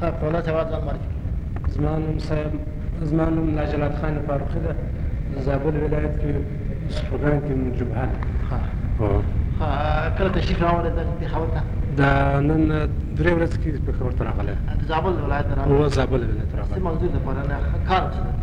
پوله سواد ځان معرفي زما نوم ناجلات خان فاروقي ده، د زابل ولایت کې سپرغان کې جبهه ده. کله تشریف راوړی د پېښور ته؟ دا نن 3 ورځې کې پېښور ته راغلی. د زابل ولایت ته راغلی؟ هو زابل ولایت ته راغلی. څه موضوع دپاره نه کار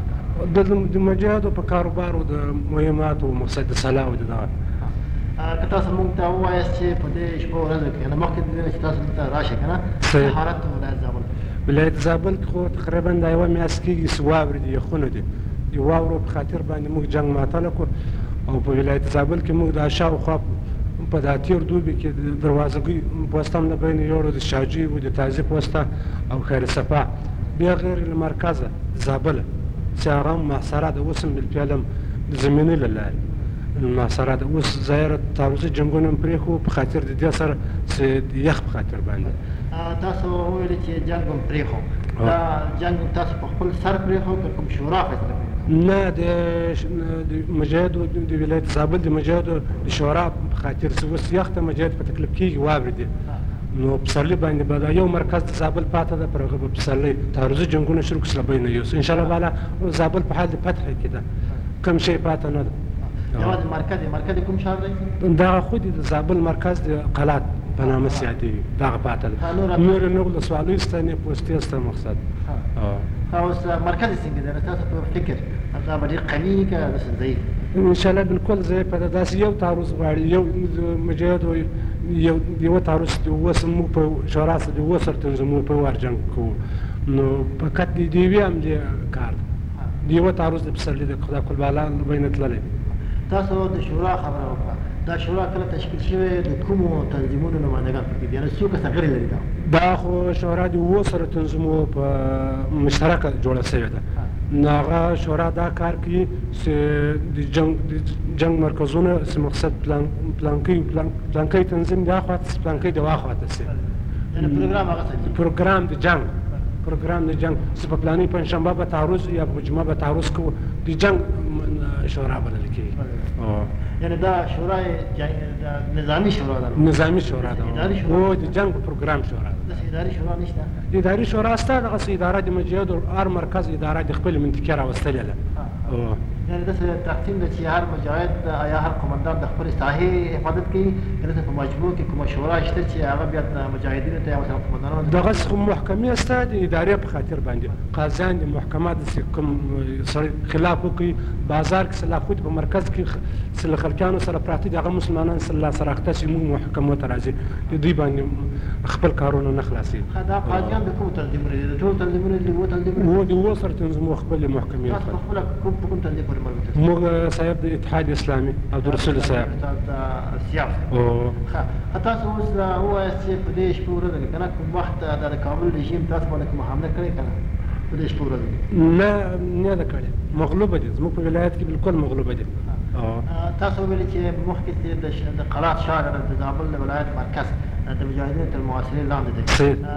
د مجاهدو په کاروبارو د مهماتو مقصد د صلاح او د دغه. که تاسو موږ ته ووایاست چې په دې شپو ورځو کې نه مخکې د دې نه چې تاسو دلته راشئ که نه څه حالت د ولایت زابل؟ ولایت زابل کې خو تقریبا دا یوه میاشت کېږي چې واورې دي، یخونه دي. د واورو په خاطر باندې موږ جنګ ماتله کړو او په ولایت زابل کې موږ دا شاوخوا په دا تیر دوبي کې د دروازګۍ پوسته هم د بین یوړو، د شاجوی و د تازي پوسته او خیر صفا، بیا غیر له مرکزه زابله چې هغه هم محاصره ده، اوس هم بالفعل هم د زمینې له لارې محاصره ده. اوس ظاهره تعرضي جنګونه هم پرېښو په خاطر د دې سره چې د یخ په خاطر باندې. تاسو وویل چې جنګ هم پرېښو، دا جنګ تاسو په خپل سر پرېښو که کوم شورا فیصله کړې؟ نه، د مجاهدو د ولایت زابل د مجاهدو د شورا په خاطر چې اوس یخ ته مجاهد په تکلیف کېږي، واورې دي، نو پسرلي باندې به دا یو مرکز د زابل پاته ده، پر هغه به پسرلي تعرضي جنګونه شروع کړي بین یوسو. انشاءالله بالا زابل په حال د فتح کې ده، کوم شی پاته نه ده. یوازې مرکز کوم ښار دی؟ دغه خو د زابل مرکز د قلات په نامه یادېږي، دغه پاته ده. نورې ولسوالیو شته، نه پوستې شته مقصد. اوس مرکز څنګه دی ستاسو په فکر؟ هغه به ډېر قوي که داسې ضعیف؟ انشاءالله بالکل ضعیف ده. داسې یو تعرض غواړي، یو مجاهدو یوه تعرض اوس موږ په شورا سره د 7 سره تنظیمونو په وار جنګ کوو، نو فقط د یوې حملې کار ده، د یوه تعرض د پسرلي د خدای کل بالا بینه تللی. تاسو د شورا خبره وکړه، دا شورا کله تشکیل شوې د کومو تنظیمونو نمایندګان پکې دي؟ یعنې څو کسه غړي لري؟ دا خو شورا د 7 سره تنظیمونو په مشترکه جوړه شوې ده. نو هغه شورا دا کار کوي چې د جنګ مرکزونه چې مقصد پلانکۍ تنظیم د هخوا ته پلانکۍ د واخوا ته شي. یعنې پروګرام هغه څه دی؟ پروګرام د جنګ چې په فلاني پنجشنبه به تعرض یا په جمعه به تعرض کوو، د جنګ شورا بلل کېږي. یعنې دا شورا نظامي شورا ده؟ نظامي شورا ده، او د جنګ په پروګرام شورا ده. داسې اداري شورا نشته؟ اداري شورا شته، دغسې اداره د مجاهدو هر مرکز اداره د خپلې منطقې راوستلې ده. یعنې داسې تقسیم ده چې هر مجاهد یا هر قمندان د خپلې ساحې حفاظت کوي، که داسې په مجموع کې کومه شورا شته چې هغه بیا د مجاهدینو ته یا مثلا قمندانانو ته؟ دغسې خو محکمې شته د ادارې په خاطر باندې، قاضیان د محکمه داسې کوم سړی خلاف وکړي، بازار کې سلاخوت په مرکز کې چې له خلکیانو سره پراته دي، هغه مسلمانان سره سره اخته شي، موږ محکمو ته راځي، د دوی باندې خپل کارونه نه خلاصېږي. دا قاضیان د کومو تنظیمونو دي؟ د ټولو تنظیمونو دي؟ د 7 تنظیمونو؟ د 7 سره تنظیمونو خپلې محکمې. تاسو په خپله کوم تنظیم پورې مربوط یاست؟ موږ صاحب د اتحاد اسلامي عبدالرسول صاحب. سیاف. تاسو اوس ووایاست چې په دې شپو ورځو کې که نه کوم وخت د کابل رژیم تاسو باندې کومه حمله کړې که نه په دې شپو ورځو کې؟ نه ده کړې، مغلوبه دي، زموږ په ولایت کې بالکل مغلوبه دي. تاسو ویلي چې مخکې د قلات ښار د زابل د ولایت مرکز د مجاهدینو تر محاصرې لاندې دی،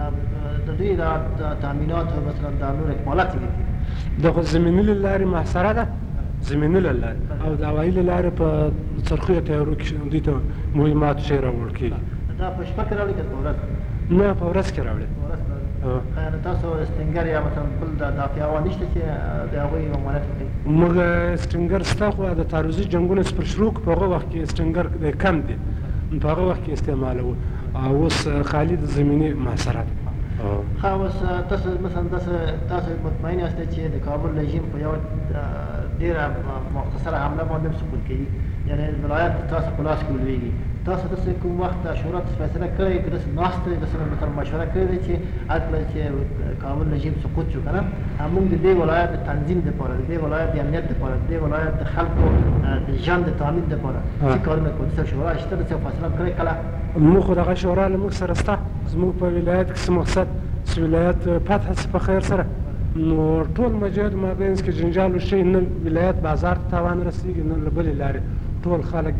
د دوی د تامیناتو مثلا د نور اکمالات څنګه دي؟ دا خو زمیني له لارې محاصره ده، زمیني له لارې، او د هوایي له لارې په څرخیو تیارو کې دوی ته مهماتو شی راوړل کېږي. دا په شپه کې راوړي که په ورځ؟ نه، په ورځ کې راوړي. یعنې تاسو سټینګر یا مثلا بل دافع هوا نشته چې د هغوی ممانعت وکړي؟ موږ سټینګر شته، خو د تعرضي جنګونه چې پر شروع په هغه وخت کې سټینګر کم دی، په هغه وخت کې استعمالوو، او اوس خالي د زمیني محاصره ده. ښه، اوس تاسو مثلا تاسو مطمئن یاستئ چې د کابل رژیم په یوه ډېره مختصره حمله باندې سقوط کوي، یعنې ولایت تاسو په لاس کې ولوېږي. تاسو داسې کوم وخت شورا ته فیصله کړې که داسې ناست دی داسې مثلا مشوره کړې ده چې هرکله چې کابل رژیم سقوط شو که نه موږ د دې ولایت د تنظیم دپاره، د دې ولایت د امنیت دپاره، د دې ولایت د خلکو د ژوند د تامین دپاره څه کارونه کوو؟ داسې شورا شته، داسې فیصله کړې کله؟ موږ خو دغه شورا له موږ سره شته، زموږ په ولایت کې څه مقصد چې ولایت فتح شي په خیر سره، نو ټول مجاهدو مابینځ کې جنجال وشي، نه ولایت بازار ته تاوان رسېږي، نه له بلې لارې ټول خلک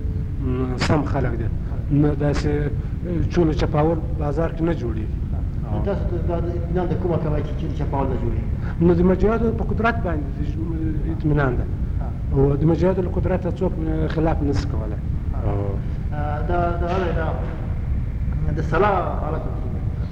سم خلک دي، نه داسې چول چپاول بازار کې نه جوړېږي. تاسو دا اطمینان د کومه کوئ چې چول چپاول نه جوړېږي؟ نو د مجاهدو په قدرت باندې اطمینان ده، او د مجاهدو له قدرت څوک خلاف نه شي کولی. د صلاح حالت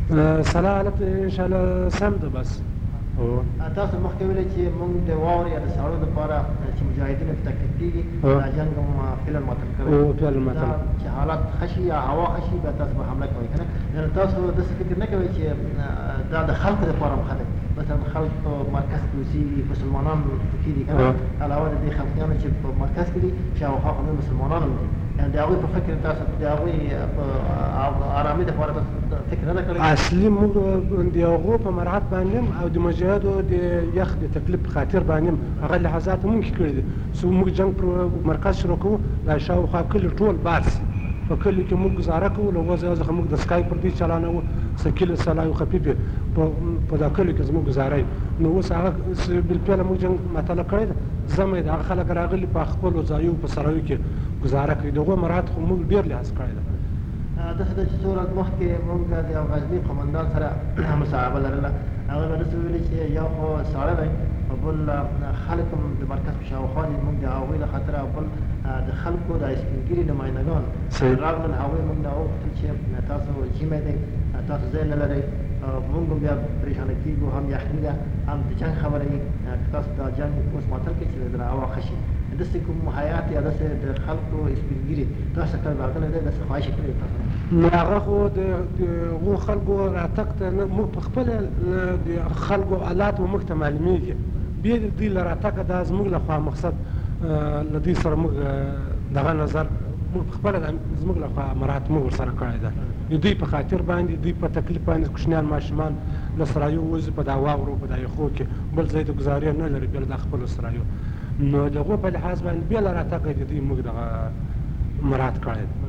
سلا حالت انشاءالله سم ده بس تاسو مخکې ویلې چې موږ د واورې یا د ساړو لپاره چې مجاهدینو په تکلیف کېږي دا جنګ هم فعلا متن کړی فعلا متن چې حالات ښه شي یا هوا ښه شي بیا تاسو به حمله کوئ که نه یعنې تاسو داسې فکر نه کوئ چې دا د خلکو لپاره هم ښه دی مثلا خلک په مرکز کې اوسېږي مسلمانان پکې دي که نه علاوه د دې خلقیانو چې په مرکز کې دي شاوخوا خو نور مسلمانان هم دي یعنې د هغوی په فکر تاسو د هغوی په ارامۍ دپاره تاسو فکر نه ده کړی اصلي موږ د هغو په مراعات باندې او د مجاهدو د یخ د تکلیف په خاطر باندې هغه لحاظات موږ کړي دي څو موږ جنګ پر مرکز شروع کوو دا شاوخوا کلي ټول باد شي په کلي کې موږ ګزاره کوو له وضع څخه موږ د سکای پر دې چلانوو ثقیل سلای خفیفې په دا کلي کې زموږ ګزاره نو اوس هغه بالفعل موږ جنګ مطالعه کړی ده زمه د هغه خلک راغلي په خپلو ځایو په سرایو کې ګزاره کوي د هغو مراعات خو موږ ډېر لحاظ کړی ده داسې ده چې څو ورځې مخکې موږ د یو غزني قمندان سره مصاحبه لرله هغه به داسې ویلي چې یو خو ساړه دی او بل خلک هم د مرکز په شاوخوا دي موږ د هغوی له خاطره او بل د خلکو د سپین ږیري نمایندګان راغلل هغوی موږ نه وغوښتل چې تاسو ژمی دی تاسو ځای نه لرئ موږ هم بیا پریشانه کېږو هم یخني ده هم د جنګ خبره وي که تاسو دا جنګ اوس ماتل کړئ چې د هوا ښه شي داسې کوم حیات یا داسې د خلکو سپین ږیري تاسو کله راغلی دی داسې خواهش یې کړې تاسو نو هغه خو د هغو خلکو راتګ ته موږ په خپله د خلکو حالات مو موږ ته معلومېږي بیا د دوی له راتګه دا زموږ له خوا مقصد له دوی سره موږ دغه نظر موږ په خپله زموږ له خوا مراعات موږ ورسره کړی ده د دوی په خاطر باندې دوی په تکلیف باندې کوچنیان ماشومان له سرایو وځي په دا واورو په دا یخو کې بل ځای د ګزارې نه لري بیا د خپلو سرایو نو د هغو په لحاظ باندې بیا له راتګه د دوی موږ دغه مراعات کړی ده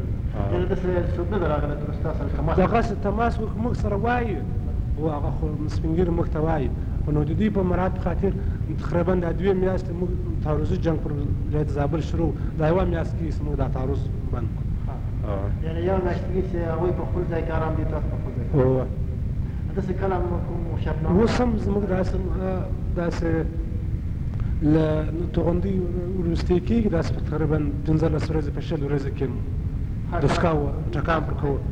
دغسې تماس موږ سره وایي او هغه خو سپین ږیري موږ ته وایي نو د دوی په مراعات په خاطر تقریبا دا 2 میاشتې موږ تعرضي جنګ پر ولایت زابل شروع دا 1 میاشت کې موږ دا تعرض بند کړو یعنې 1 میاشت کې چې هغوی په خپل ځای کې ارام دي تاسو په خپل ځای کې داسې کله کوم شرطنامه اوس هم زموږ داسې له توغندۍ وروستۍ کېږي داسې تقریبا 15 ورځې په 20 ورځې کې دسکا ټکان پر کوو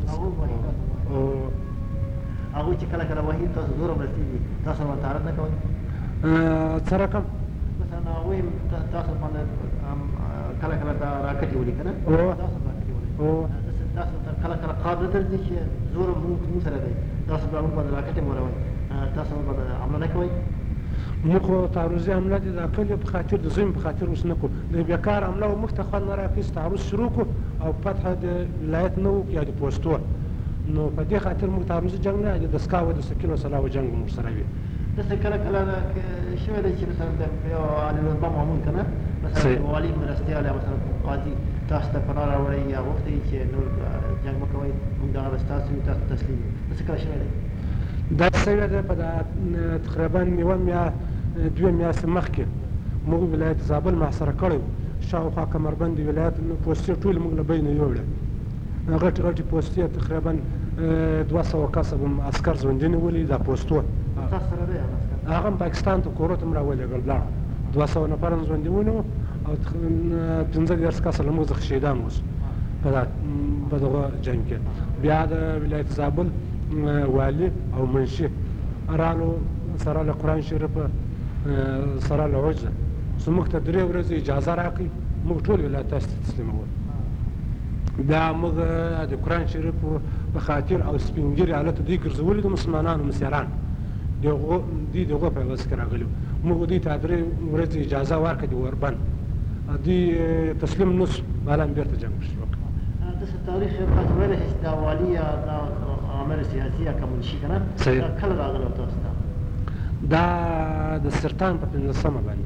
هغوی چې کله کله وهي تاسو زور هم رسېږي تاسو مطالعات نه کوئ څه رقم مثلا هغوی تاسو باندې کله کله دا راکټې ولي که نه تاسو راکټې ولي تاسو کله کله قاب نه درځي چې زور موږ سره دی تاسو به موږ باندې راکټې موروئ تاسو موږ باندې حمله نه کوئ موږ خو تعرضي حمله د کلي په خاطر د زوی په خاطر اوس نه کوو د بیکار حمله موږ ته خوند نه راکوي تعرض شروع کړو او فتحه د ولایت نه وکړو یا د پوستو نو په دې خاطر موږ تعرضي جنګ نه د دسکا او د سکینو سلاو جنګ موږ سره وي داسې کله کله شوی دی چې مثلا د یو عالم‌الرتبه مامون که نه مثلا والي مرستیال یا مثلا قاضي تاسو ته پناه راوړئ یا غوښتئ چې نور جنګ مه کوئ موږ دغه به ستاسو وي تاسو تسلیم یو داسې کله شوی دی دا شوی دی په تقریبا 2 میاشتې مخکې موږ ولایت زابل محاصره کړی وو شاوخوا کمربند ولایت پوستې ټولې موږ له بینه یوړې غټې غټې پوستې تقریبا 200 کسه به عسکر ژوندي نیولي دا پوستو تاسو سره دی هغه هم پاکستان ته کورو ته هم راولېږل لاړ 200 نفر هم ژوندي ونیو او 15 کسه له موږ څخه شهیدان اوس په دغه جنګ کې بیا د ولایت زابل والي او منشي رالو سره له قرآن شریف سره له عجزه زموږ ته 3 ورځې اجازه راکړي موږ ټول ولایت تاسو ته تسلیمول بیا موږ د قرآن شریف په خاطر او سپین ږیري حالت دوی ګرځولي د مسلمانانو مسیران دوی د هغو په عوض کې راغلي موږ دوی ته 3 ورځې اجازه ورکړه د اوربند دوی تسلیم نه سو بالا هم بېرته جنګ شروع کړ داسې تاریخ تاسو ویلی چې دا والي یا دا عامل سیاسي یا که منشي که نه کله راغلی تاسو ته دا د سرطان په 15مه باندې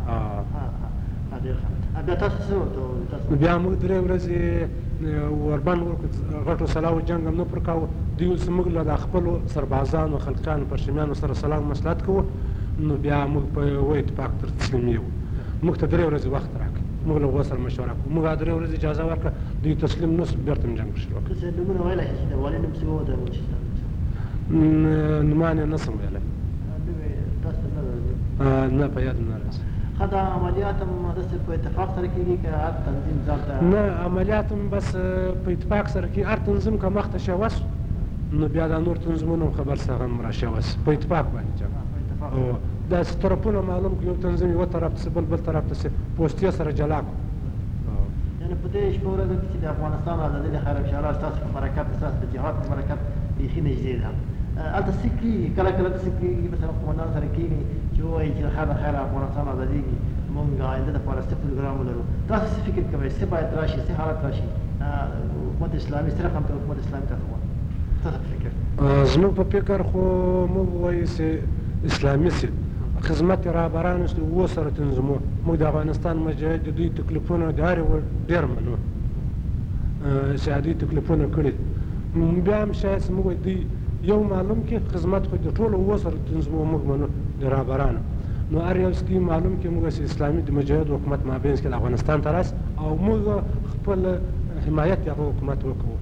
بیا تاسو څه ورته وویل بیا موږ 3 ورځې اوربند ورکړو غټو سلاو جنګ هم نه پر کاوه دوی اوس موږ له د خپلو سربازانو خلقیانو پرشمیانو سره سلام مصلحت کوو نو بیا موږ په یوه اتفاق تر تسلیمیږو موږ ته 3 ورځې وخت راکړي موږ له هغو سره مشوره کوو موږ 3 ورځې اجازه ورکړه دوی تسلیم نه سو بېرته هم جنګ شروع کړو داسې نومونه ویلی شي چې د والي نوم څه وو د منشي نومان یې نه سم ویلی تاسو نه نه په یاد نه راځي دا عملیات هم داسې په اتفاق سره کېږي که هر تنظیم ځان ته نه عملیات هم بس په اتفاق سره کېږي هر تنظیم که مخته شوه نو بیا دا نور تنظیمونه هم خبر څخه هم راشوس په اتفاق باندې جنګ او داسې طرفونه معلوم کړو یو تنظیم یو طرف ته بل طرف ته پوستې سره جلا کړو یعنې په دې شپه ورځو کې چې د افغانستان ازادي د خیر انشاءالله ستاسو په برکت ستاسو د جهاد په برکت بیخي نږدې ده هلته څه کېږي کله کله داسې کېږي مثلا قومندان سره کېږي چې ووایي چې خیر افغانستان ازادېږي مونږ آینده دپاره څه پروګرام ولرو تاسو څه فکر کوئ څه باید راشي څه حالت راشي حکومت اسلامي څه رقم ته حکومت اسلامي ته تاسو فکر زموږ په فکر خو موږ وایو چې اسلامي سي خدمت رهبرانو چې اووه سره تنظیمو موږ د افغانستان مجاهد د دوی تکلیفونه د هرې ډېر منو چې دوی تکلیفونه کړي بیا هم شاید موږ دوی یو معلوم کې خدمت خو د ټولو اووه سره تنظیمو موږ منو د رهبرانو نو هر یو څه معلوم کې موږ چې اسلامي د مجاهد حکومت مابینځ کې د افغانستان ته راس او موږ خپل حمایت د هغه حکومت وکړو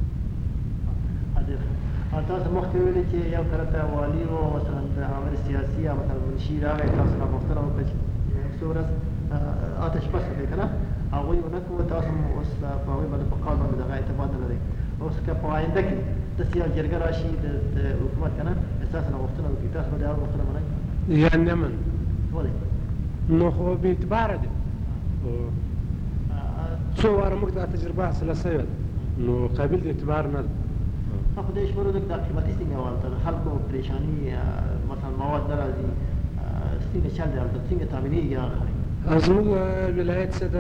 تاسو مخکې ویلي چې یو طرف ته والي و مثلا د عامل سیاسي یا مثلا منشي راغی تاسو نه پوښتنه وکړه چې څو ورځ آتش بس دی که نه هغوی ونه کړو تاسو اوس په هغوی باندې په قول باندې دغه اعتماد نه لرئ اوس که په آینده کې داسې یو جرګه راشي د حکومت که نه ستاسو نه غوښتنه وکړي تاسو به د هغه غوښتنه منئ یا نه من ولې نو خو بې اعتباره دی څو واره موږ دا تجربه حاصله شوې ده نو قابل د اعتبار نه ده په دې شپو ورځو کې دا قیمتي څنګه هلته د خلکو پریشاني مثلا مواد نه راځي څنګه چل دی هلته څنګه تامینېږي هغه خلک زموږ ولایت څه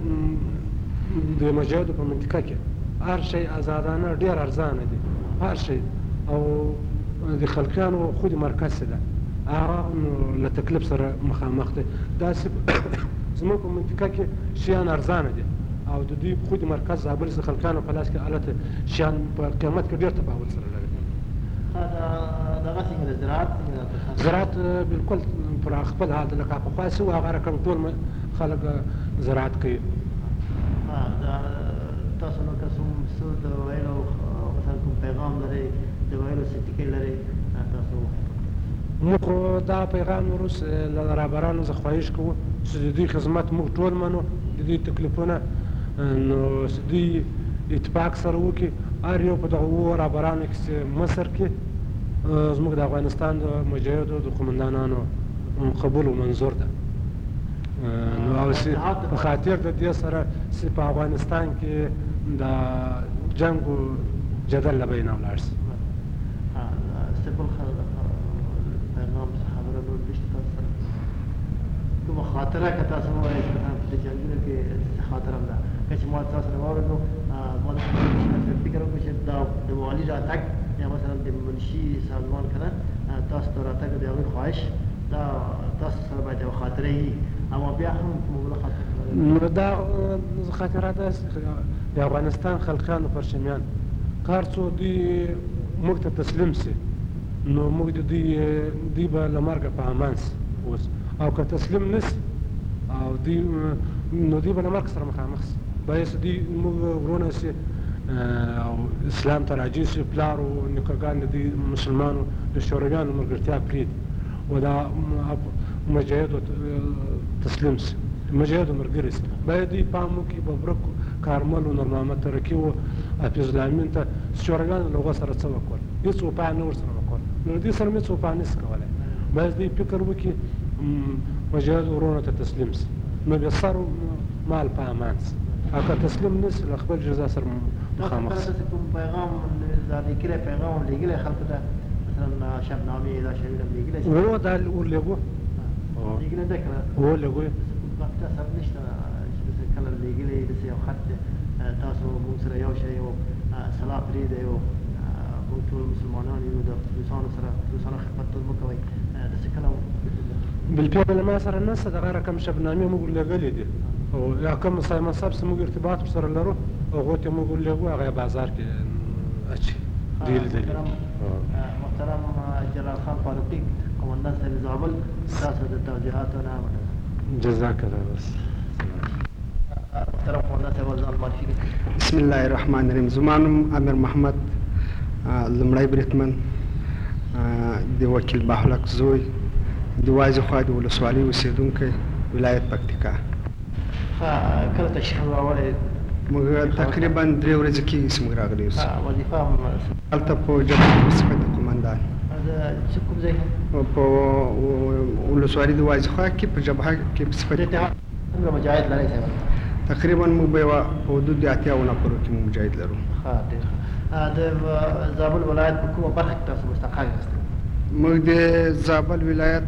د مجاهدو په منطقه کې هر شی ازادانه ډېر ارزانه دي هر شی او د خلقیانو خود مرکز څه ده هغه له تکلیف سره مخامخ دی داسې زموږ په منطقه کې شیان ارزانه دي او د دوی خود مرکز زابل څخه خلقانو په لاس کې الته شیان په قیمت کې ډېر تفاوت سره لري دغه څنګه د زراعت زراعت بالکل پر خپل حال د لکه پخوا چې هغه رقم ټول خلک زراعت کوي تاسو نو که څه د ویلو مثلا کوم پیغام لرئ د ویلو څه ټکي لرئ تاسو موږ دا پیغام وروسته له رهبرانو څخه خواهش کوو چې د دوی خدمت موږ ټول منو د دوی تکلیفونه نو چې دوی اتفاق سره وکړي هر یو په دغه اووه رهبرانو کې چې مصر کې زموږ د افغانستان د مجاهدو د قومندانانو قبول و منظور ده نو او په خاطر د دې سره چې په افغانستان کې د جنګ و جدل له بینه ولاړ شي کومه خاطره که تاسو ووایئ چې د جنګونو کې څه خاطره هم ده که چې ما تاسو سره واورېدو ما فکر وکړو چې دا د والي راتګ یا مثلا د منشي سازمان که نه تاسو ته راتګ د هغوی خواهش دا تاسو سره باید یوه خاطره وي اما بیا هم موږ خاطره نو دا خاطره داسې د افغانستان خلقیانو پرچمیان که هر څو دوی موږ ته تسلیم سي نو موږ د دوی به له مرګه په امان سي اوس او که تسلیم نشي او دوی نو دوی به له مرګ سره مخامخ سي باید دوی موږ ورونه سي او اسلام ته راجع سي پلار او نیکهګان د دوی مسلمانو د شورویانو ملګرتیا پرېږدي و دا مجاهدو تسلیم سي مجاهدو ملګري سي باید دوی پام وکړي ببرک کارمل و نور محمد ترکي و حفیظ الله امین ته شورویانو له هغو سره څه وکړل هېڅ وفا نه ورسره وکړل نو د دې سره مې هېڅ وفا نشي کولی باید دوی فکر وکړي مجاهد ورونو ته تسلیم سي نو بیا سر مال په امان سي او که تسلیم نشي له خپل جزا سره مخامخ سي کوم پیغام دا لیکلی پیغام لیکلی خلکو ته مثلا شبنامې دا شیونه هم لیکلی هو دا ورلېږو لیکلی ده که نه ورلېږو باقي اثر نشته چې داسې کله لیکلی داسې یو خط تاسو موږ سره یو شی یو صلاح پرېږدئ یو موږ ټول مسلمانان یو د روسانو سره روسانو خدمت ټول مه کوئ داسې کله بالفعل ما سره نشته دغه رقم شبنامې موږ ورلېږلې دي او یا کوم صاحب صاحب سره موږ ارتباط ورسره لرو هغو ته موږ ورلېږو هغه یې بازار کې اچي دوی لیدلي محترم جلال خان فاروقي قومندان صاحب زابل تاسو د توضیحاتو نه مننه جزاک الله بس محترم قومندان صاحب ځان معرفي کړئ بسم الله الرحمن الرحیم زما نوم امیر محمد لومړی بریدمن د وکیل باهلک زوی د وازې خوا د ولسوالۍ اوسېدونکی ولایت پکتیکا کله تشریف راوړی موږ تقریبا 3 ورځې کېږي چې موږ راغلي اوس. وظیفه هم هلته په جبهه کې په صفت د قمندان څه کوم ځای په ولسوالي د وازیخوا کې په جبهه کې په صفت څومره مجاهد لرئ صاحب؟ تقریبا موږ به یوه په حدود د 80 نفرو کې موږ مجاهد لرو. ښه ډېر ښه. د زابل ولایت په کومه برخه کې تاسو مستقر یاست؟ موږ د زابل ولایت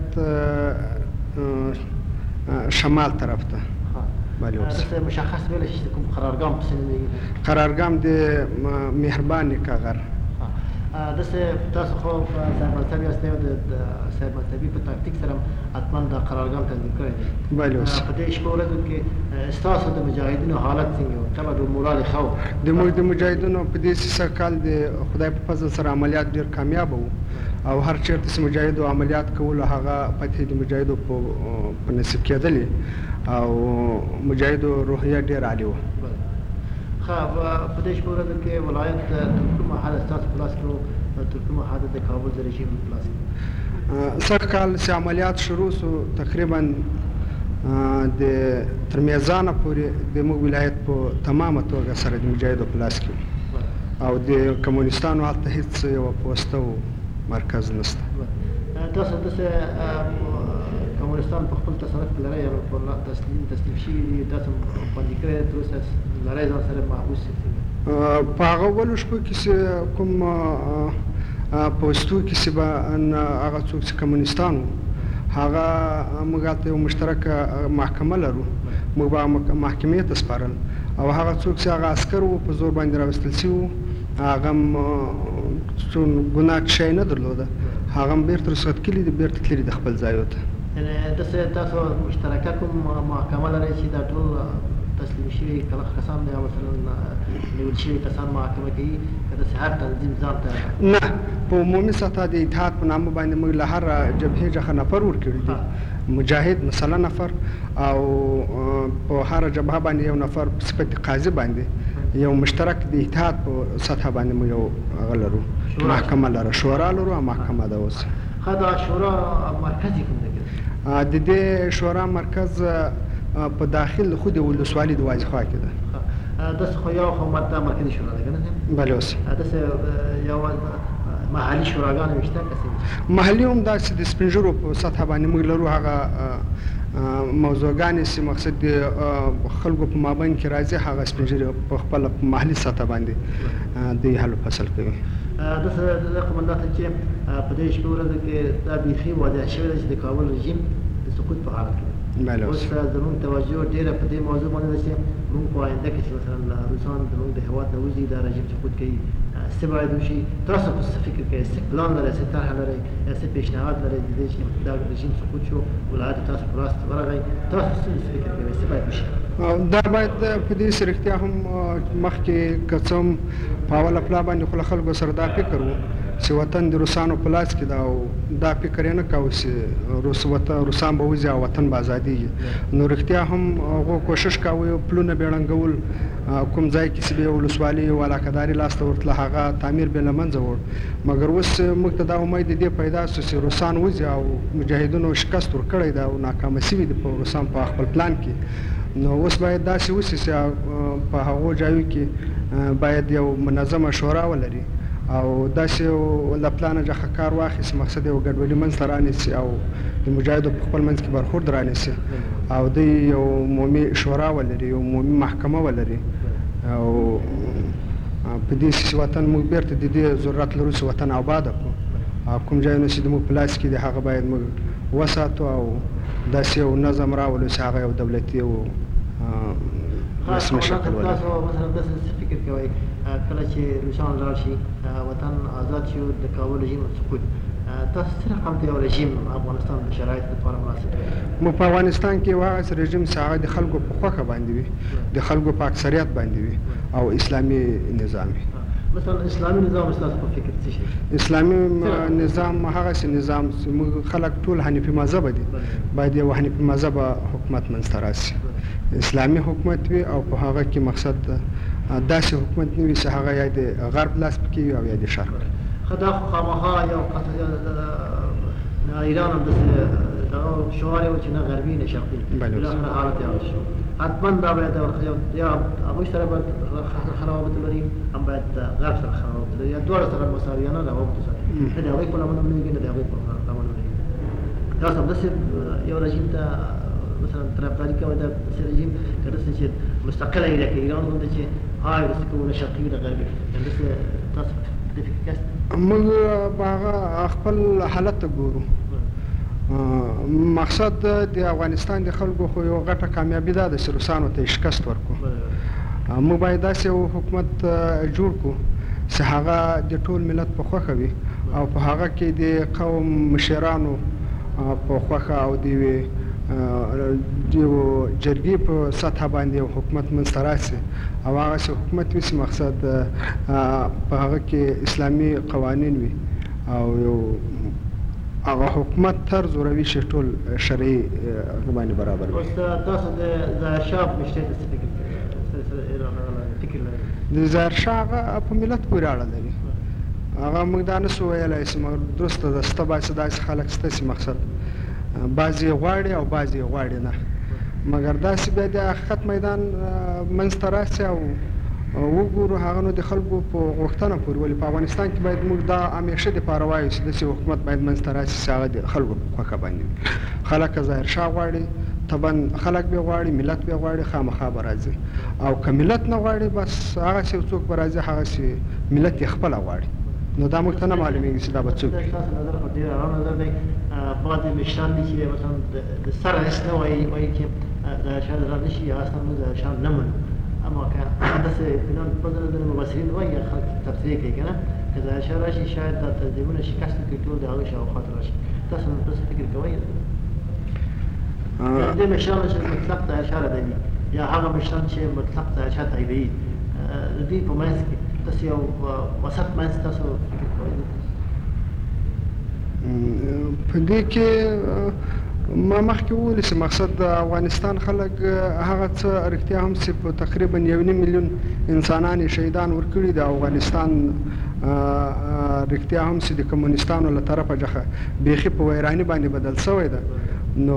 شمال طرف ته باندې اوسو. داسې مشخص ویلی شي چې کوم قرارګاه پسې نومېږي؟ قرارګاه د مهربان کاغر. داسې تاسو خو صاحب مکتب یاست او د صاحب مکتبي په تاکتیک سره حتما د قرارګاه تنظیم کړی دی. بله اوس په دې شپو ورځو کې ستاسو د مجاهدینو حالت څنګه و؟ طبعا د مورال ښه و. د مجاهدینو په دې سیسه کال د خدای په فضل سره عملیات ډېر کامیابه وو او هر چېرته چې مجاهدو عملیات کولو هغه فتحې د مجاهدو په نصیب کېدلې او مجاهدو روحیه ډېر عالي وه. ښه په دې شپو ورځو کې ولایت تر کومه حده ستاسو په لاس کې و؟ تر کومه حده د کابل د رژیم په لاس کې؟ سږ کال چې عملیات شروع سو تقریبا تر میزانه پورې د موږ ولایت په تمامه توګه سره د مجاهدو په لاس کې او د کمونیستانو هلته هېڅ یوه پوسته و مرکز نشته. تاسو داسې کمونستان په خپل تصرف کې لرئ یا په تسلیم شوي دي تاسو خوندي کړی تر اوسه لرئ ځان سره محبوس څه؟ په هغه اولو شپو کې چې کوم پوستو کې چې به هغه څوک چې کمونستان وو هغه موږ هلته یو مشترکه محکمه لرو موږ به محکمې ته سپارل او هغه څوک چې هغه عسکر وو په زور باندې راوستل شوي وو هغه چون ګناه شی نه درلوده هغه هم بیرته رخصت کړي دي بیرته تللي د خپل ځایو ته. یعنې داسې تاسو مشترکه کوم محکمه لرئ چې دا ټول تسلیم شوي کسان یا مثلا نیول شوي کسان محاکمه کوي که داسې هر تنظیم ځان ته؟ نه په عمومي سطحه د اتحاد په نامه باندې موږ له هر جبهې څخه نفر ورکړي دي مجاهد مثلا نفر او په هر جبهه باندې یو نفر په صفت قاضي باندې یو مشترک د اتحاد په سطحه باندې موږ یو هغه لرو محکمه لرو شورا لرو او محکمه ده اوس. ښه دا شورا مرکز یې کوم دی؟ د دې شورا مرکز په داخل خو د ولسوالي د وازیخوا کې ده. داسې خو یو خو مرکزي شورا ده که نه؟ بله اوس داسې یو محلي شوراګانې هم شته که څه؟ محلي هم داسې د سپین ږیرو په سطحه باندې موږ لرو هغه موضوعګانې چې مقصد د خلکو په مابین کې راځي هغه سپین ږیري په خپله په محلي سطحه باندې دوی حل و فصل کوي. داسې قمندان ته چې په دې شپو ورځو کې دا بیخي واضح شوې ده چې د کابل رژیم د سقوط په حالت کې بله اوس زموږ توجه ډېره په دې موضوع باندې ده چې موږ په آینده کې چې مثلا روسان زموږ د هېواد نه وځي دا رژیم سقوط کوي څه باید وشي؟ تاسو په څه فکر کوئ؟ څه پلان لرئ؟ څه طرحه لرئ؟ څه پیشنهاد لرئ د دې چې دا رژیم سقوط شو ولایت تاسو په لاس ورغی تاسو څه فکر کوئ څه باید وشي؟ دا باید په دې سره رښتیا هم مخکې که څه هم په اوله پلا باندې خو له خلکو سره دا فکر و چې وطن د روسانو په لاس کې ده او دا فکر یې نه کاوه چې روسان به وځي او وطن به ازادېږي نو رښتیا هم هغو کوشش کاوه پلونه به یې ړنګول کوم ځای کې چې به یې ولسوالي او علاقهداري لاسته ورتله هغه تعمیر به یې له منځه وړ مګر اوس موږ ته دا امید د دې پیدا شو چې روسان وځي او مجاهدینو شکست ورکړی ده او ناکامه شوي دي په روسان په خپل پلان کې نو اوس باید داسې وشي چې په هغو ځایو کې باید یو منظمه شورا ولري او داسې له پلانه څخه کار واخیستي مقصد یو ګډوډي منځته رانیسي او د مجاهدو په خپل منځ کې برخورد رانیسي او دوی یو عمومي شورا ولري یو عمومي محکمه ولري او په دې چې وطن موږ بیرته د دې ضرورت لرو چې وطن آباده کړو او کوم ځایونه چې زموږ په لاس کې دي هغه باید موږ وساتو او داسې یو نظم راولو چې هغه یو دولتي او رسمي شکل ولري. تاسو مثلا داسې فکر کوئ کله چې روسان لاړ شي وطن آزاد شي د کابل رژیم سقوط تاسو څه رقم ته یو رژیم افغانستان د شرایط لپاره مناسب مو په افغانستان کې یو هغه رژیم چې هغه د خلکو په خوښه باندې وي د خلکو په اکثریت باندې وي او اسلامي نظام وي. مثلا اسلامي نظام ستاسو په فکر څه شي؟ اسلامي نظام هغه نظام چې موږ خلک ټول حنیفي مذهب دي باید یو حنیفي مذهب حکومت منځته راشي اسلامي حکومت وي او په هغه کې مقصد داسې حکومت نه وي چې هغه یا د غرب لاس پکې وي او یا د شرق. ښه دا خو خامخا یو ایران هم داسې شعار یې و چې نه غربي نه شرقي بالاخره حالت یې شو حتما دا باید یا هغوی سره باید روابط لري هم باید غرب سره روابط لري یا دواړه سره مساویانه روابط وساتي نه د هغوی په لمن هم نه وي نه د هغوی په لمن هم نه وي تاسو همداسې یو رژیم ته مثلا طرفداري کوئ داسې رژیم که داسې چې مستقله وي لکه ایران غوندې چې های داسې کوو نه شرقي نه غربي همداسې تاسو په دې فکر کې یاست موږ به هغه خپل حالت ته ګورو مقصد د افغانستان د خلکو خو یو غټه کامیابي ده چې روسانو ته شکست ورکړو موږ باید داسې یو حکومت جوړ کړو چې هغه د ټول ملت په خوښه وي او په هغه کې د قوم مشرانو په خوښه او د یو جرګې په سطحه باندې یو حکومت منځته راسي او هغسې حکومت وي چې مقصد په هغه کې اسلامي قوانین وي او یو هغه حکومت طرز وروي چې ټول شرعي هغه باندې برابر وي اوس تاسو د ظاهرشاه په مشتري څه فکر لرئ د ظاهرشاه هغه په ملت پورې اړه لري هغه موږ دا نسو ویلی چې درسته ده شته باسې داسې خلک شته چې مقصد بعضې غواړي او بعضې غواړي نه مګر داسې بیا د حقیقت میدان منځته راسي او وګورو هغه نو د خلکو په غوښتنه پورې ولې په افغانستان کې باید موږ دا همیشه دپاره وایو چې داسې حکومت باید منځته راسي چې هغه د خلکو په خوښه باندې وي خلک که ظاهرشاه غواړي طبعا خلک به غواړي ملت به غواړي خامخا به راځي او که ملت نه غواړي بس هغسې یو څوک به راځي هغسې ملت یې خپله غواړي نو دا موږ ته نه معلومېږي چې دا به څوک وي ستاسو نظر خو ډېر ارام نظر دی بعضې مشران دي چې مثلا د سره هېڅ نه وایي چې ظاهرشاه را نه شي یا اصلا موږ ظاهرشاه نه منو اما که داسې فلان په نظر مبصرین وایي یا خلک تبصرې کوي که نه که ظاهرشاه را شي شاید دا تنظیمونه شکست وکړي ټول د هغه شاوخوا ته را شي تاسو فکر کوئ دې مشرانو چې مطلق ظاهرشاه ردوي یا هغه مشران چې مطلق ظاهرشاه تاییدوي د دوی په منځ کې تاسو یو وسط منځ تاسو فکر کوئ په دې کې ما مخکې وویل چې مقصد د افغانستان خلک هغه څه رښتیا هم چې په تقریبا 1.5 میلیون انسانان یې شهیدان ورکړي د افغانستان رښتیا هم چې د کمونیستانو له طرفه جخه بیخي په ویراني باندې بدل شوی ده نو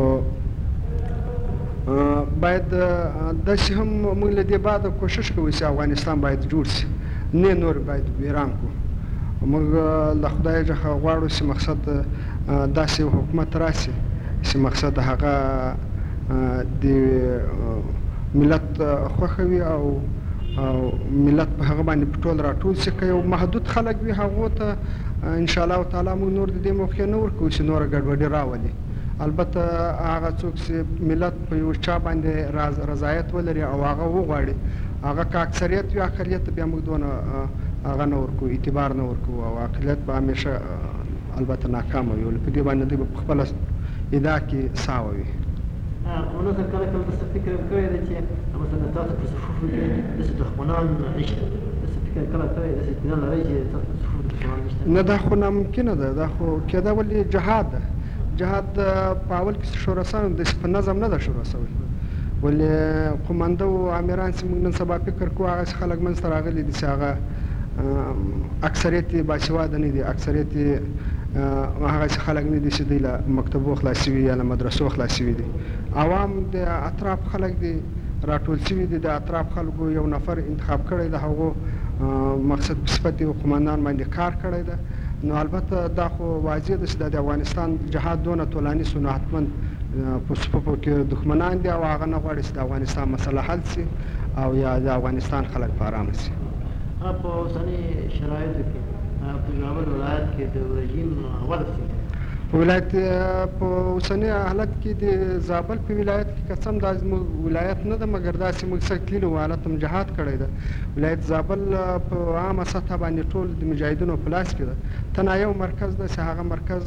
باید داسې هم موږ له دې بعده کوشش کوو چې افغانستان باید جوړ شي نه نور باید ویران کړو موږ له خدای څخه غواړو چې مقصد داسې یو حکومت راسي چې مقصد هغه د ملت خوښه وي او ملت په هغه باندې په ټول راټول شي که یو محدود خلک وي هغو ته انشاءالله تعالی موږ نور د دې موقع نه ورکوو چې نوره ګډوډي راولي البته هغه څوک چې ملت په یو چا باندې رضایت ولري او هغه وغواړي هغه که اکثریت وي اقلیت ته بیا موږ دونه هغه نه ورکوو اعتبار نه ورکوو او اقلیت به همیشه البته ناکامه وي ولې په دې باندې دوی به په خپله ادعا کې ساوه وي منظر کله کله داسې فکر کړی دی چې مثلا تاسو په صفوفو کې داسې دښمنان نشته داسې فکر کله کړی داسې اطمینان لرئ چې تاسو په صفوفو کې دښمنان نشته نه دا خو ناممکنه ده دا خو کېده ولې جهاد ده جهاد په اول کې شروع شوی داسې په نظم نه ده شروع شوی ولې قومانده او امیران چې موږ نن سبا فکر کوو هغسې خلک منځته راغلي دي چې هغه اکثریت یې باسواده نه دي اکثریت یې هغسې خلک نه دي چې دوی له مکتبو خلاص وي یا له مدرسو خلاص وي دي عوام د اطراف خلک دي راټول شوي دي د اطراف خلکو یو نفر انتخاب کړی د هغو مقصد په صفت یو قومندان باندې کار کړی ده نو البته دا خو واضح ده چې د افغانستان جهاد دونه طولاني سو نو حتما په صفوفو کې دښمنان دي او هغه نه غواړي چې د افغانستان مسله حل شي او یا د افغانستان خلک په ارامه شي په اوسني شرایطو کې په زابل ولایت کې د رژیم وضع څنګه په ولایت په اوسني حالت کې د زابل په ولایت کې قسم دا زموږ ولایت نه ده مګر داسې موږ څه تللي وو هلته هم جهاد کړی ده ولایت زابل په عامه سطحه باندې ټول د مجاهدینو په لاس کې ده تنها یو مرکز ده چې هغه مرکز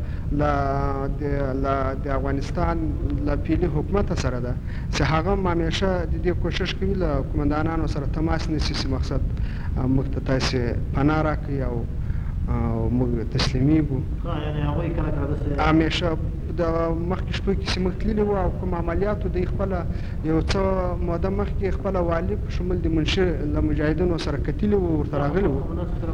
د افغانستان له فعلي حکومت سره ده چې هغه هم همیشه د دې کوشش کوي له قومندانانو سره تماس نیسي چې مقصد موږ ته تاسې پناه راکړئ او موږ تسلیمیږو همیشه د مخکې شپو کې چې موږ تللي وو او کوم عملیاتو دوی خپله یو څه موده مخکې خپله والي په شمول د منشي له مجاهدینو سره کتلي وو ورته راغلي وو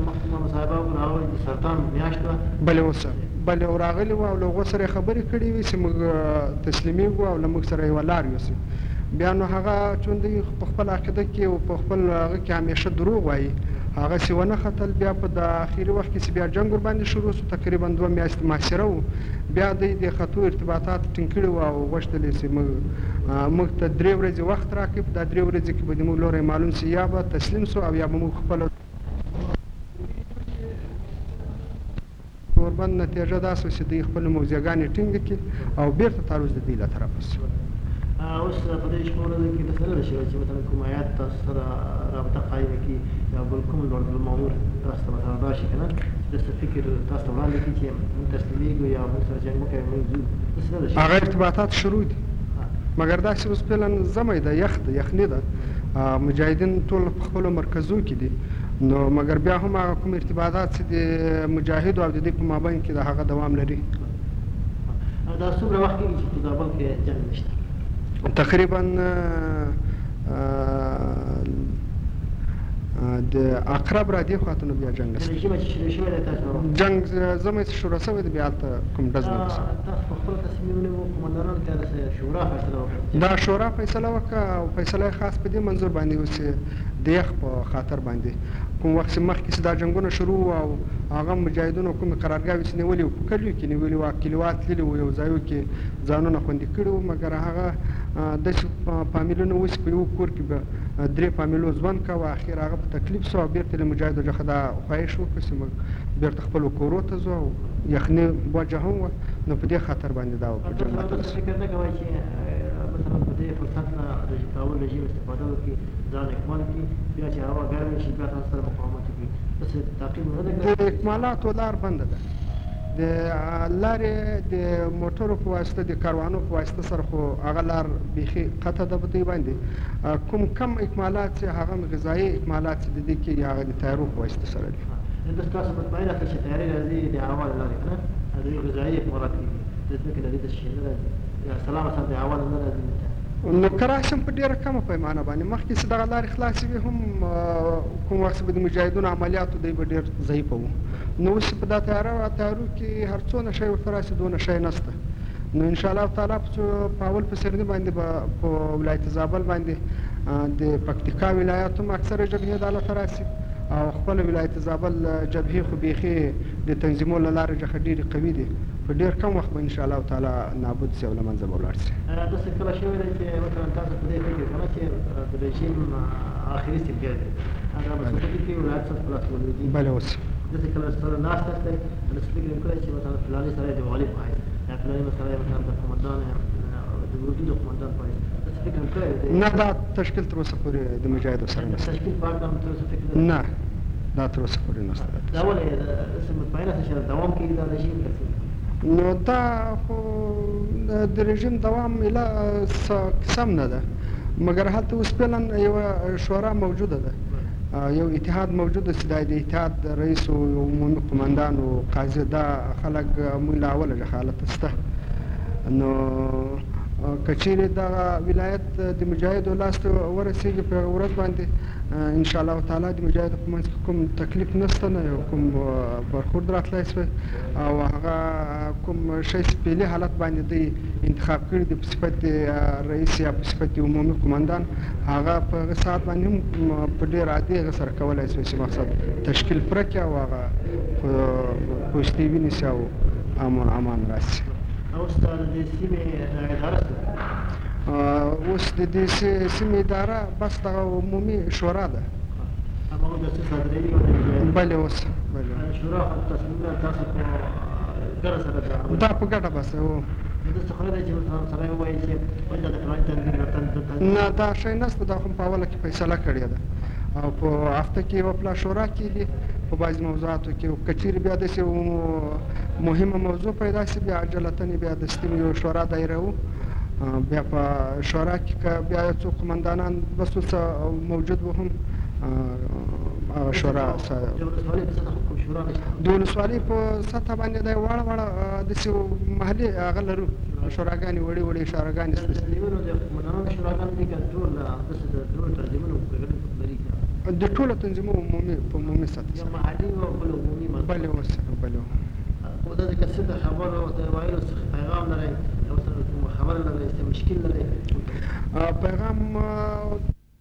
بلې راغلي وو او له هغو سره یې خبرې کړې وې چې موږ تسلیمیږو او له موږ سره یوه لار یوسي بیا نو هغه چون دی په خپل عقیده کې او په خپل هغه کې همیشه دروغ وایي هغسې ونه ختل بیا په د اخري وخت کې چې بیا جنګ ورباندې شروع شو تقریبا 2 میاشتې محاصره وو بیا دوی د خطو ارتباطات ټینګ کړي وو او غوښتل یې چې موږ ته 3 ورځې وخت راکړي په دا 3 ورځې کې به زموږ لوری معلوم شي یا به تسلیم شو او یا به موږ خپله ورباندې نتیجه دا شوه چې دوی خپلې موضعګانې ټینګې کړي او بېرته تعرض د دوی له طرفه شو اوس په دې شپږ ورځو کې داسې نه ده شوی چې مثلا کوم هیات تاسو سره رابطه قایمه کړي یا بل کوم لوړ تاسو ته مثلا راشي که نه چې داسې فکر تاسو ته وړاندې کړي چې موږ تسلیمېږو یا موږ سره جنګ وکړو موږ ځو داسې نه ده شوی هغه ارتباطات شروع دي مګر داسې اوس فعلا ژمی ده یخ ده یخني ده مجاهدین ټول په خپلو مرکزو کې دي نو مګر بیا هم هغه کوم ارتباطات چې د مجاهدو او د دوی په مابین کې د هغه دوام لري دا څومره وخت کېږي چې په زابل کې جنګ نشته تقریبا د اقرب را دې خواته نو بیا جنګ نشته جنګ ژمی چې شروع شوی دی بیا هلته کوم ډز نه ده تاسو په خپله تصمیم ونیو قمندانانو ته داسې شورا فیصله وکړه دا شورا فیصله وکړه او فیصله یې خاص په دې منظور باندې و چې د یخ په خاطر باندې کوم وخت چې مخکې چې دا جنګونه شروع وو او هغه مجاهدینو کومې قرارګاوې چې نیولې وو په کلیو کې نیولې وو کلیوات تللي وو یو ځایو کې ځانونه خوندي کړي وو مګر هغه داسې فامیلونه اوس په یو کور کې به 3 فامیلو ژوند کوه اخر هغه په تکلیف شو او بېرته له مجاهدو څخه دا خواهش وکړه چې موږ بېرته خپلو کورو ته ځو او یخني وجه هم وه نو په دې خاطر باندې دا جنګ تاسو فکر نه کوئ چې مثلا په دې فرصت نه د کابل رژیم استفاده وکړي ځان اکمال کړي بیا چې هوا ګرمه شي بیا تاسو سره مقاومت وکړي داسې تعقیب نه ده د اکمالاتو لار بنده ده د لارې د موټرو په واسطه د کاروانو په واسطه سره خو هغه لار بیخي قطع ده په دوی باندې کوم کم اکمالات چې هغه غذایي اکمالات چې د دې کې هغه د تیارو په واسطه سره دي داسې تاسو مطمئنه یاست چې تیارې راځي د هوا له لارې که نه د غذایي اکمالات کېږي د ځمکې له دې داسې شی نه راځي یا سلامه سره د هوا نه راځي نو که راشم په ډېره کمه پیمانه باندې مخکې چې دغه لارې خلاصې وي هم کوم وخت به د مجاهدونو عملیاتو دی به ډېر ضعیفه وو نو اوس په دا تیارو کې هر څونه شی ورته راشي دونه شی نشته نو انشاءالله تعالی په اول پسرلي باندې به په ولایت زابل باندې د پکتیکا ولایت هم اکثره جبهې دالته راشي او خپل ولایت زابل جبهې خو بیخي د تنظیمو له لارې څخه ډېرې قوي دي په ډېر کم وخت به انشاءالله تعالی نابود شي او له منځه به ولاړ شي داسې کله شوی دی چې مثلا تاسو په دې فکر کنه چې د رژیم آخري استبداد دی هغه په څه کې ولایت څخه خلاص ولودي بله اوس داسې کله سره ناسته دی داسې فکر وکړئ چې مثلا فلاني سره د والي په حیث یا فلاني مثلا د قمندان د وجود قمندان په حیث داسې فکر وکړئ نه دا تشکیل تر اوسه پورې د مجاهدو سره نشته تشکیل پاک هم تر اوسه فکر نه دا تر اوسه پورې نشته دا ولې داسې مطمئنه چې دوام کوي دا رژیم نو دا خو د رژیم دوام سم نه ده مګر هلته اوس فعلا یوه شورا موجوده ده یو اتحاد موجوده چې دا د اتحاد رئیس او عمومي قمندان او قاضي دا خلک موږ له اوله څخه هلته شته نو که چیرې دغه ولایت د مجاهدو لاس ته ورسېږي په هغه ورځ باندې انشاءالله تعالی د مجاهدو په منځ کې کوم تکلیف نشته نه یو کوم برخورد راتلی شوی او هغه کوم شی چې فعلي حالت باندې دوی انتخاب کړي دي په صفت د رئیس یا په صفت د عمومي قمندان هغه په هغه ساعت باندې هم په ډېر عادي هغه سره کولی شوی چې مقصد تشکیل پوره کړي او هغه پوستې ونیسي او امن امان راشي اوس د دې سیمې اداره اوس د دې سیمې اداره بس دغه عمومي شورا ده هغه د څه صدري بله اوس بله شورا تصمیمونه تاسو په ګډه سره دا په ګډه بس هو داسې خو نه دی چې سړی ووایي چې وایي دا د فلاني تنظیم نه دا شی نشته دا خو په اوله کې فیصله کړې ده او په هفته کې یوه پلا شورا کېږي په بعضې موضوعاتو کې که چیرې بیا داسې مهمه موضوع پیدا شي بیا عجلتن بیا دستي یو شورا دایره وو بیا په شورا کې که بیا یو څو قمندانان بس اوس موجود وو هم شورا د ولسوالۍ په سطحه باندې دا واړه واړه داسې محلي هغه لرو شوراګانې وړې وړې شوراګانې د ټولو تنظیمونو عمومي په عمومي سطحه بلې اوس بلې دا د کسب د خبرو د ویلو څخه پیغام لرئ خبره لرئ څه مشکل لرئ پیغام